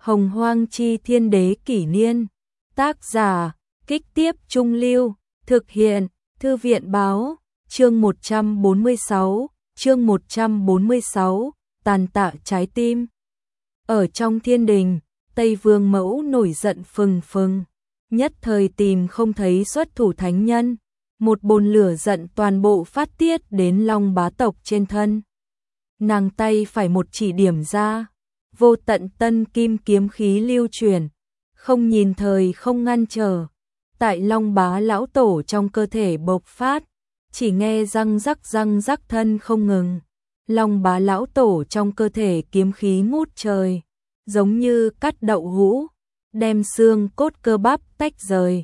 Hồng Hoang Chi Thiên Đế Kỷ Niên. Tác giả, Kích Tiếp Trung Lưu. Thực hiện, Thư viện Báo. Chương 146, Tàn tạ trái tim. Ở trong thiên đình, Tây Vương Mẫu nổi giận phừng phừng, nhất thời tìm không thấy xuất thủ thánh nhân, một bồn lửa giận toàn bộ phát tiết đến Long Bá tộc trên thân. Nàng tay phải một chỉ điểm ra, vô tận tân kim kiếm khí lưu chuyển, không nhìn thời không ngăn trở, tại Long Bá lão tổ trong cơ thể bộc phát, chỉ nghe răng rắc thân không ngừng. Long Bá lão tổ trong cơ thể kiếm khí ngút trời, giống như cắt đậu hũ, đem xương cốt cơ bắp tách rời.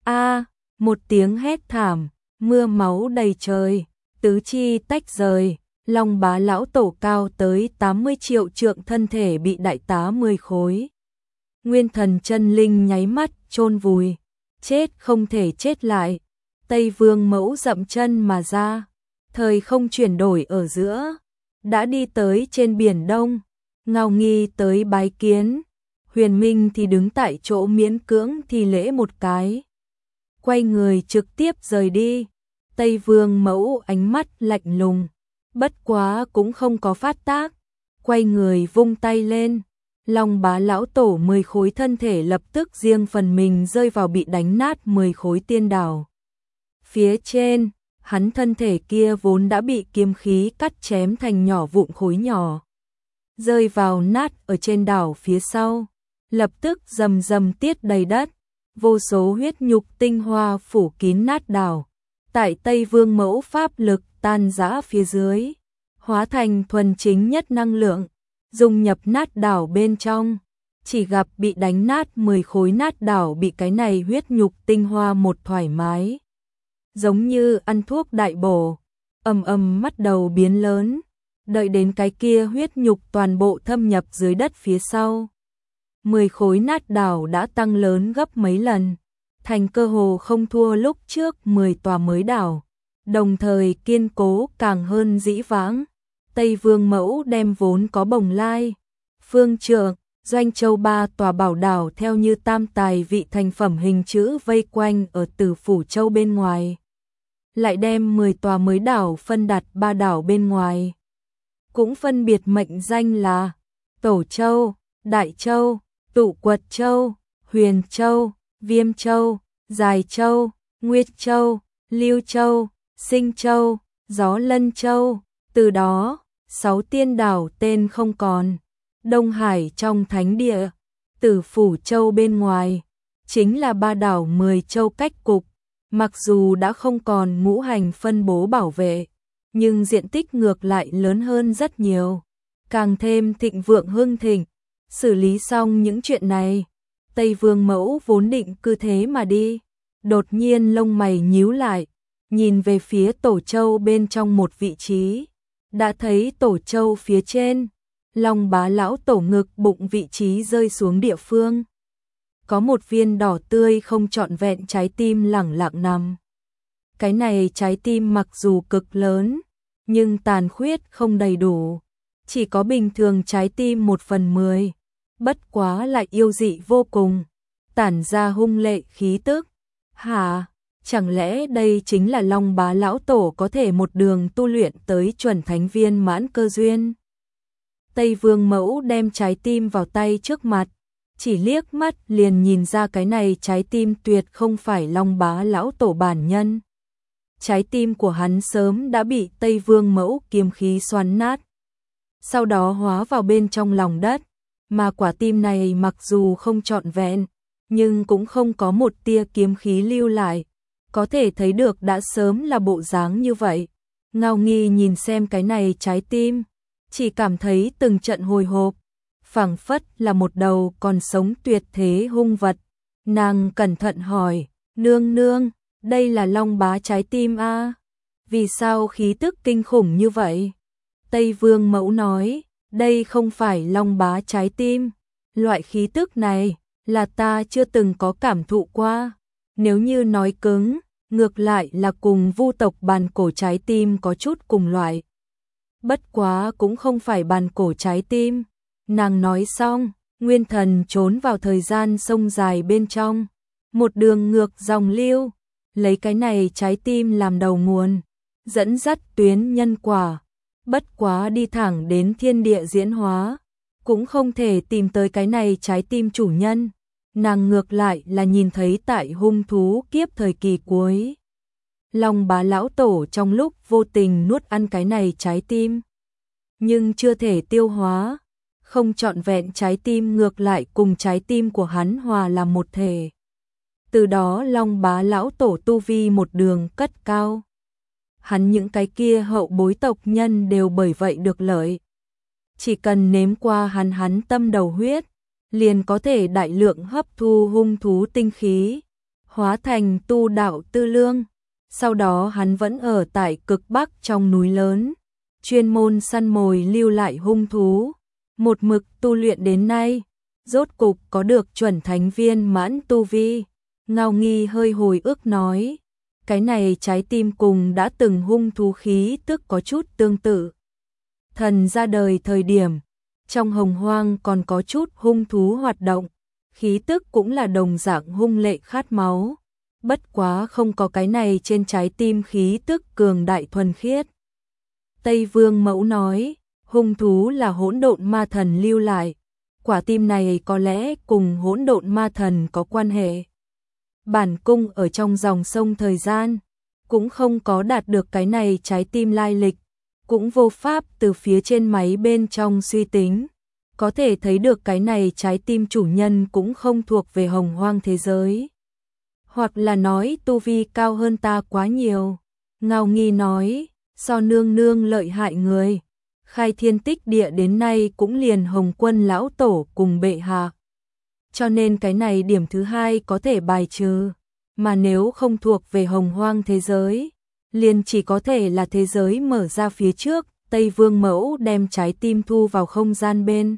Một tiếng hét thảm, mưa máu đầy trời, tứ chi tách rời. Long Bá lão tổ cao tới 80 triệu trượng thân thể bị đại tá 10 khối. Nguyên thần chân linh nháy mắt chôn vùi, chết không thể chết lại. Tây Vương Mẫu dậm chân mà ra, thời không chuyển đổi ở giữa, đã đi tới trên biển Đông. Ngao Nghi tới bái kiến, Huyền Minh thì đứng tại chỗ miễn cưỡng thi lễ một cái, quay người trực tiếp rời đi. Tây Vương Mẫu ánh mắt lạnh lùng, bất quá cũng không có phát tác, quay người vung tay lên. Long Bá lão tổ 10 khối thân thể lập tức riêng phần mình rơi vào bị đánh nát 10 khối tiên đảo. Phía trên, hắn thân thể kia vốn đã bị kiếm khí cắt chém thành nhỏ vụn khối nhỏ, rơi vào nát ở trên đảo phía sau, lập tức rầm rầm tiết đầy đất, vô số huyết nhục tinh hoa phủ kín nát đảo. Tại Tây Vương Mẫu pháp lực tan rã phía dưới, hóa thành thuần chính nhất năng lượng, dung nhập nát đảo bên trong, chỉ gặp bị đánh nát 10 khối nát đảo bị cái này huyết nhục tinh hoa một thoải mái, giống như ăn thuốc đại bổ, bắt đầu biến lớn, đợi đến cái kia huyết nhục toàn bộ thâm nhập dưới đất phía sau. 10 khối nát đảo đã tăng lớn gấp mấy lần, thành cơ hồ không thua lúc trước 10 tòa mới đảo, đồng thời kiên cố càng hơn dĩ vãng. Tây Vương Mẫu đem vốn có Bồng Lai, Phương Trượng, Doanh Châu 3 tòa bảo đảo theo như tam tài vị thành phẩm hình chữ vây quanh ở Tử Phủ Châu bên ngoài, lại đem 10 tòa mới đảo phân đặt 3 đảo bên ngoài, cũng phân biệt mệnh danh là Tổ Châu, Đại Châu, Tụ Quật Châu, Huyền Châu, Viêm Châu, Dài Châu, Nguyệt Châu, Lưu Châu, Sinh Châu, Gió Lân Châu. Từ đó, 6 tiên đảo tên không còn. Đông Hải trong thánh địa, Tử Phủ Châu bên ngoài, chính là 3 đảo 10 châu cách cục. Mặc dù đã không còn ngũ hành phân bố bảo vệ, nhưng diện tích ngược lại lớn hơn rất nhiều, càng thêm thịnh vượng hưng thịnh. Xử lý xong những chuyện này, Tây Vương Mẫu vốn định cứ thế mà đi, đột nhiên lông mày nhíu lại, nhìn về phía Tổ Châu bên trong một vị trí, đã thấy Tổ Châu phía trên, Long Bá lão tổ ngực bụng vị trí rơi xuống địa phương, có một viên đỏ tươi không trọn vẹn trái tim lẳng lặng nằm. Cái này trái tim mặc dù cực lớn, nhưng tàn khuyết không đầy đủ, chỉ có bình thường trái tim 1/10, bất quá lại yêu dị vô cùng, tản ra hung lệ khí tức. Chẳng lẽ đây chính là Long Bá lão tổ có thể một đường tu luyện tới chuẩn thánh viên mãn cơ duyên? Tây Vương Mẫu đem trái tim vào tay trước mặt, chỉ liếc mắt liền nhìn ra cái này trái tim tuyệt không phải Long Bá lão tổ bản nhân. Trái tim của hắn sớm đã bị Tây Vương Mẫu kiếm khí xoắn nát, sau đó hóa vào bên trong lòng đất, mà quả tim này mặc dù không trọn vẹn, nhưng cũng không có một tia kiếm khí lưu lại, có thể thấy được đã sớm là bộ dáng như vậy. Ngao Nghi nhìn xem cái này trái tim, chỉ cảm thấy từng trận hồi hộp, phảng phất là một đầu còn sống tuyệt thế hung vật. Nàng cẩn thận hỏi, nương nương, đây là Long Bá trái tim a? Vì sao khí tức kinh khủng như vậy? Tây Vương Mẫu nói, đây không phải Long Bá trái tim, loại khí tức này là ta chưa từng có cảm thụ qua. Nếu như nói cứng, ngược lại là cùng Vu tộc bàn cổ trái tim có chút cùng loại. Bất quá cũng không phải bàn cổ trái tim. Nàng nói xong, Nguyên Thần trốn vào thời gian sông dài bên trong, một đường ngược dòng lưu, lấy cái này trái tim làm đầu nguồn, dẫn dắt tuyến nhân quả, bất quá đi thẳng đến thiên địa diễn hóa, cũng không thể tìm tới cái này trái tim chủ nhân. Nàng ngược lại là nhìn thấy tại hung thú kiếp thời kỳ cuối, Long Bá lão tổ trong lúc vô tình nuốt ăn cái này trái tim, nhưng chưa thể tiêu hóa, không trọn vẹn trái tim ngược lại cùng trái tim của hắn hòa làm một thể. Từ đó Long Bá lão tổ tu vi một đường cất cao. Hắn những cái kia hậu bối tộc nhân đều bởi vậy được lợi. Chỉ cần nếm qua hắn tâm đầu huyết, liền có thể đại lượng hấp thu hung thú tinh khí, hóa thành tu đạo tư lương. Sau đó hắn vẫn ở tại cực bắc trong núi lớn, chuyên môn săn mồi lưu lại hung thú, một mực tu luyện đến nay, rốt cục có được chuẩn thánh viên mãn tu vi. Ngao Nghi hơi hồi ức nói, cái này trái tim cùng đã từng hung thú khí tức có chút tương tự. Thần ra đời thời điểm, trong hồng hoang còn có chút hung thú hoạt động, khí tức cũng là đồng dạng hung lệ khát máu, bất quá không có cái này trên trái tim khí tức cường đại thuần khiết. Tây Vương Mẫu nói, hung thú là hỗn độn ma thần lưu lại, quả tim này có lẽ cùng hỗn độn ma thần có quan hệ. Bản cung ở trong dòng sông thời gian, cũng không có đạt được cái này trái tim lai lịch, cũng vô pháp từ phía trên máy bên trong suy tính, có thể thấy được cái này trái tim chủ nhân cũng không thuộc về hồng hoang thế giới. Hoặc là nói tu vi cao hơn ta quá nhiều. Ngao Nghi nói, so nương nương lợi hại người, khai thiên tích địa đến nay cũng liền Hồng Quân lão tổ cùng bệ hạ. Cho nên cái này điểm thứ hai có thể bài trừ, mà nếu không thuộc về hồng hoang thế giới, liền chỉ có thể là thế giới mở ra phía trước. Tây Vương Mẫu đem trái tim thu vào không gian bên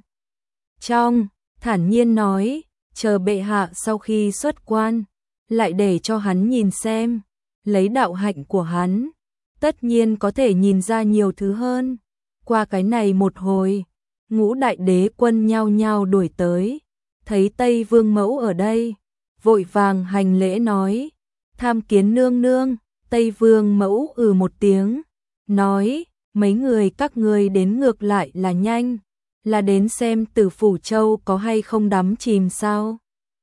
trong, thản nhiên nói, chờ bệ hạ sau khi xuất quan, lại để cho hắn nhìn xem, lấy đạo hạnh của hắn, tất nhiên có thể nhìn ra nhiều thứ hơn. Qua cái này một hồi, ngũ đại đế quân nhao nhao đuổi tới, thấy Tây Vương Mẫu ở đây, vội vàng hành lễ nói, tham kiến nương nương. Tây Vương Mẫu một tiếng, nói, mấy người các ngươi đến ngược lại là nhanh, là đến xem Tử Phủ Châu có hay không đắm chìm sao.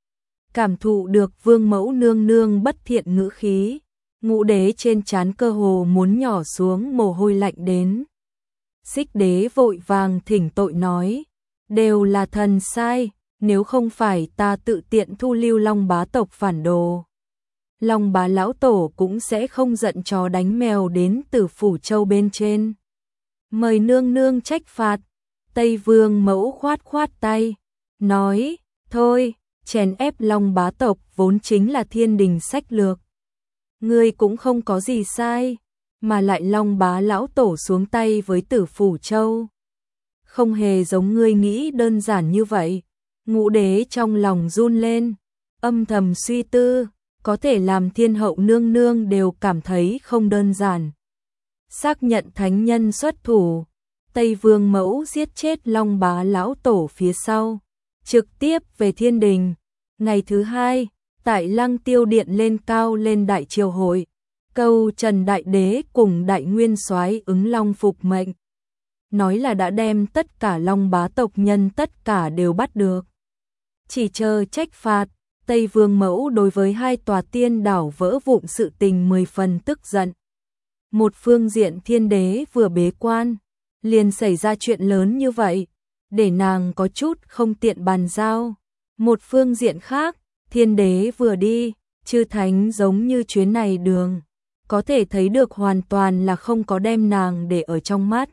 Cảm thụ được Vương Mẫu nương nương bất thiện ngữ khí, ngũ đế trên trán cơ hồ muốn nhỏ xuống mồ hôi lạnh đến. Xích đế vội vàng thỉnh tội nói, đều là thần sai, nếu không phải ta tự tiện thu lưu Long Bá tộc phản đồ, Long Bá lão tổ cũng sẽ không giận chó đánh mèo đến Tử Phủ Châu bên trên. Mời nương nương trách phạt. Tây Vương Mẫu khoát khoát tay, nói, thôi, chèn ép Long Bá tộc vốn chính là thiên đình sách lược. Ngươi cũng không có gì sai, mà lại Long Bá lão tổ xuống tay với Tử Phủ Châu. Không hề giống ngươi nghĩ đơn giản như vậy. Ngũ đế trong lòng run lên, âm thầm suy tư, có thể làm thiên hậu nương nương đều cảm thấy không đơn giản. Xác nhận thánh nhân xuất thủ, Tây Vương Mẫu giết chết Long Bá lão tổ phía sau, trực tiếp về thiên đình. Ngày thứ hai, tại Lăng Tiêu Điện lên cao lên đại triều hội, câu Trần Đại Đế cùng Đại Nguyên Soái ứng long phục mệnh, nói là đã đem tất cả Long Bá tộc nhân tất cả đều bắt được, chỉ chờ trách phạt. Tây Vương Mẫu đối với hai tòa tiên đảo vỡ vụn sự tình 10 phần tức giận. Một phương diện thiên đế vừa bế quan, liền xảy ra chuyện lớn như vậy, để nàng có chút không tiện bàn giao. Một phương diện khác, thiên đế vừa đi, chư thánh giống như chuyến này đường, có thể thấy được hoàn toàn là không có đem nàng để ở trong mắt.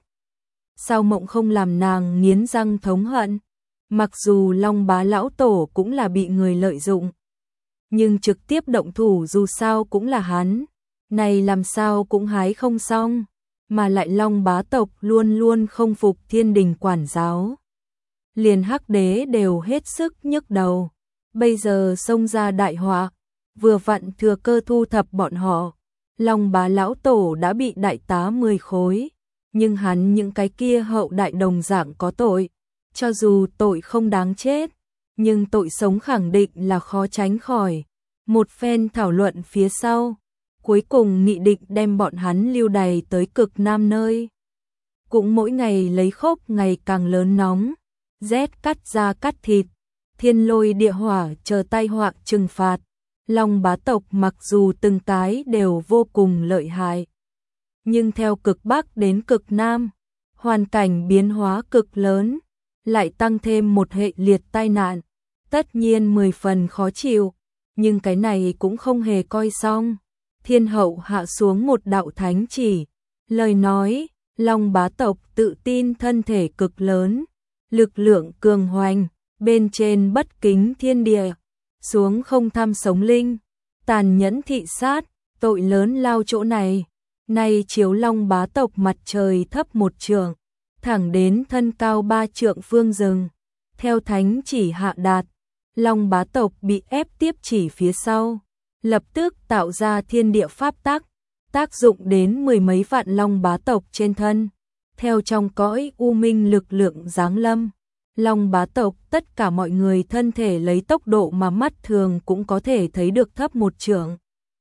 Sao mộng không làm nàng nghiến răng thống hận? Mặc dù Long Bá lão tổ cũng là bị người lợi dụng, nhưng trực tiếp động thủ dù sao cũng là hắn, này làm sao cũng hái không xong, mà lại Long Bá tộc luôn luôn không phục thiên đình quản giáo. Liền Hắc đế đều hết sức nhức đầu, bây giờ xông ra đại họa, vừa vặn thừa cơ thu thập bọn họ. Long Bá lão tổ đã bị đại tá 10 khối, nhưng hắn những cái kia hậu đại đồng dạng có tội. Cho dù tội không đáng chết, nhưng tội sống khẳng định là khó tránh khỏi. Một phen thảo luận phía sau, cuối cùng nghị định đem bọn hắn lưu đày tới cực nam nơi. Cũng mỗi ngày lấy khốc ngày càng lớn nóng, rét cắt da cắt thịt, thiên lôi địa hỏa chờ tai họa trừng phạt. Long bá tộc mặc dù từng cái đều vô cùng lợi hại, nhưng theo cực Bắc đến cực Nam, hoàn cảnh biến hóa cực lớn, lại tăng thêm một hệ liệt tai nạn, tất nhiên 10 phần khó chịu, nhưng cái này cũng không hề coi xong. Thiên hậu hạ xuống một đạo thánh chỉ, lời nói, Long bá tộc tự tin thân thể cực lớn, lực lượng cường hoành, bên trên bất kính thiên địa, xuống không tham sống linh, tàn nhẫn thị sát, tội lớn lao chỗ này. Nay chiếu Long bá tộc mặt trời thấp 1 trượng, thẳng đến thân cao 3 trượng phương rừng. Theo thánh chỉ hạ đạt, Long bá tộc bị ép tiếp chỉ phía sau, lập tức tạo ra thiên địa pháp tắc, tác dụng đến 10 mấy vạn Long bá tộc trên thân. Theo trong cõi u minh lực lượng giáng lâm, Long bá tộc tất cả mọi người thân thể lấy tốc độ mà mắt thường cũng có thể thấy được thấp 1 trượng.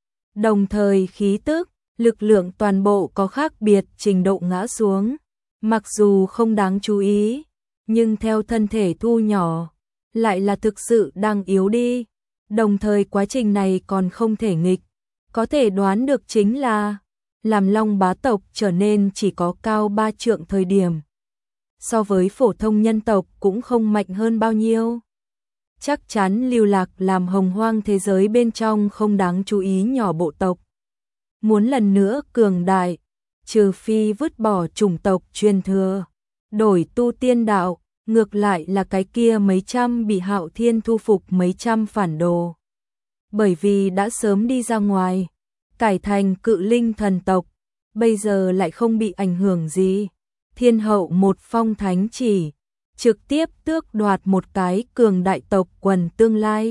Đồng thời khí tức, lực lượng toàn bộ có khác biệt trình độ ngã xuống, mặc dù không đáng chú ý, nhưng theo thân thể thu nhỏ, lại là thực sự đang yếu đi. Đồng thời quá trình này còn không thể nghịch, có thể đoán được chính là làm Long bá tộc trở nên chỉ có cao 3 trượng thời điểm, so với phổ thông nhân tộc cũng không mạnh hơn bao nhiêu. Chắc chắn lưu lạc làm hồng hoang thế giới bên trong không đáng chú ý nhỏ bộ tộc. Muốn lần nữa cường đại, trừ phi vứt bỏ chủng tộc truyền thừa, đổi tu tiên đạo, ngược lại là cái kia mấy trăm bị Hạo Thiên thu phục mấy trăm phản đồ. Bởi vì đã sớm đi ra ngoài, cải thành cự linh thần tộc, bây giờ lại không bị ảnh hưởng gì. Thiên hậu một phong thánh chỉ, trực tiếp tước đoạt một cái cường đại tộc quần tương lai.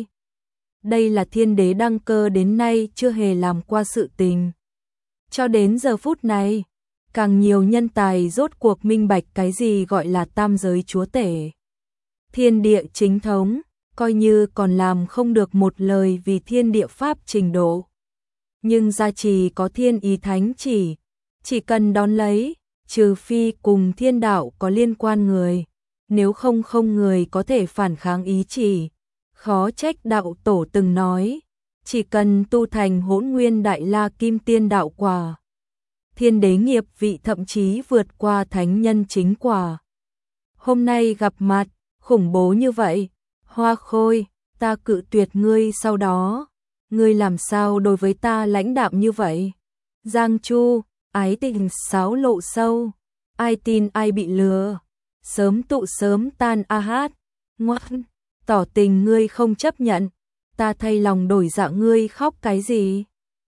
Đây là thiên đế đăng cơ đến nay chưa hề làm qua sự tình. Cho đến giờ phút này, càng nhiều nhân tài rốt cuộc minh bạch cái gì gọi là tam giới chúa tể. Thiên địa chính thống, coi như còn làm không được một lời vì thiên địa pháp trình độ. Nhưng gia trì có thiên ý thánh chỉ cần đón lấy, trừ phi cùng thiên đạo có liên quan người, nếu không người có thể phản kháng ý chỉ. Khó trách đạo tổ từng nói, chỉ cần tu thành Hỗn Nguyên Đại La Kim Tiên đạo quả, thiên đế nghiệp vị thậm chí vượt qua thánh nhân chính quả. Hôm nay gặp mặt, khủng bố như vậy, Hoa Khôi, ta cự tuyệt ngươi sau đó, ngươi làm sao đối với ta lãnh đạm như vậy? Giang Chu, ái tình sáo lộ sâu, ai tin ai bị lừa, sớm tụ sớm tan a hát, ngoan, tỏ tình ngươi không chấp nhận, ta thay lòng đổi dạ ngươi khóc cái gì?